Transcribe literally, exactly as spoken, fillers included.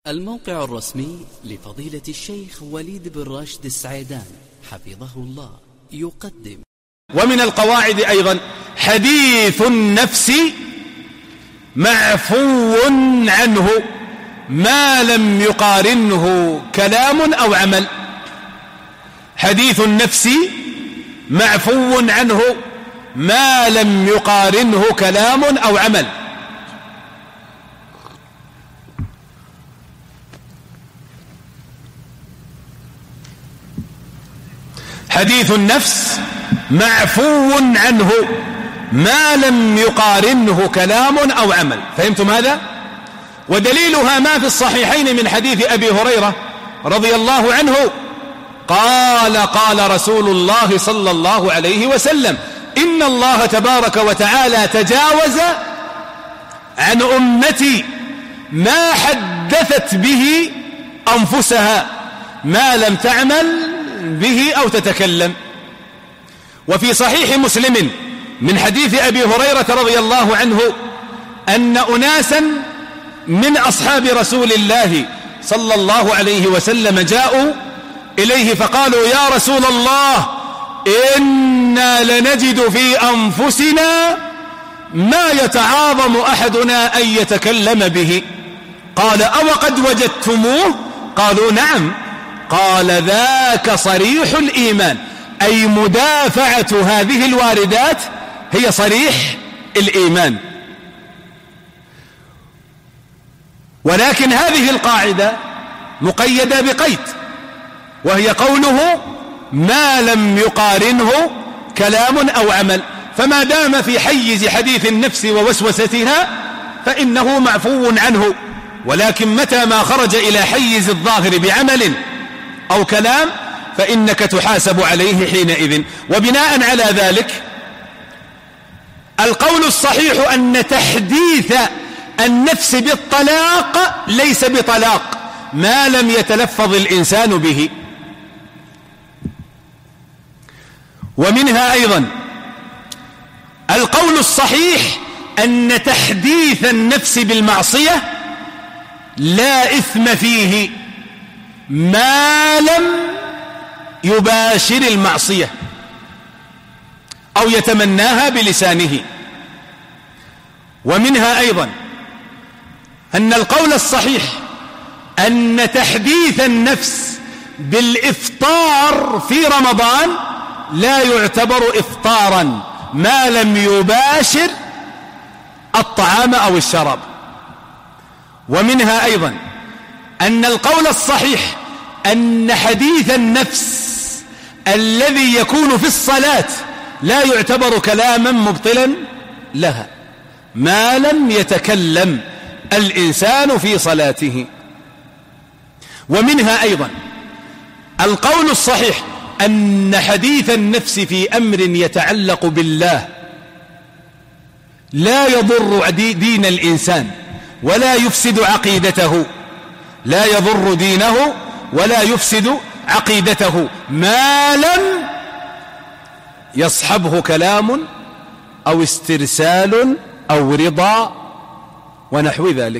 الموقع الرسمي لفضيلة الشيخ وليد بن راشد السعيدان حفظه الله يقدم. ومن القواعد أيضا حديث النفس معفو عنه ما لم يقارنه كلام أو عمل. حديث النفس معفو عنه ما لم يقارنه كلام أو عمل. حديث النفس معفو عنه ما لم يقارنه كلام أو عمل. فهمتم هذا؟ ودليلها ما في الصحيحين من حديث أبي هريرة رضي الله عنه قال قال رسول الله صلى الله عليه وسلم: إن الله تبارك وتعالى تجاوز عن أمتي ما حدثت به أنفسها ما لم تعمل به أو تتكلم. وفي صحيح مسلم من حديث أبي هريرة رضي الله عنه أن أناسا من أصحاب رسول الله صلى الله عليه وسلم جاءوا إليه فقالوا: يا رسول الله، إنا لنجد في أنفسنا ما يتعاظم أحدنا أن يتكلم به. قال: أو قد وجدتموه؟ قالوا: نعم. قال: ذاك صريح الإيمان، أي مدافعة هذه الواردات هي صريح الإيمان. ولكن هذه القاعدة مقيدة بقيد، وهي قوله ما لم يقارنه كلام أو عمل. فما دام في حيز حديث النفس ووسوستها فإنه معفو عنه، ولكن متى ما خرج إلى حيز الظاهر بعمل أو كلام فإنك تحاسب عليه حينئذ. وبناء على ذلك القول الصحيح أن تحديث النفس بالطلاق ليس بطلاق ما لم يتلفظ الإنسان به. ومنها أيضا القول الصحيح أن تحديث النفس بالمعصية لا إثم فيه ما لم يباشر المعصية أو يتمناها بلسانه. ومنها أيضا أن القول الصحيح أن تحديث النفس بالإفطار في رمضان لا يعتبر إفطارا ما لم يباشر الطعام أو الشراب. ومنها أيضا أن القول الصحيح أن حديث النفس الذي يكون في الصلاة لا يعتبر كلاما مبطلا لها ما لم يتكلم الإنسان في صلاته. ومنها أيضا القول الصحيح أن حديث النفس في أمر يتعلق بالله لا يضر دين الإنسان ولا يفسد عقيدته لا يضر دينه ولا يفسد عقيدته ما لم يصحبه كلام أو استرسال أو رضا ونحو ذلك.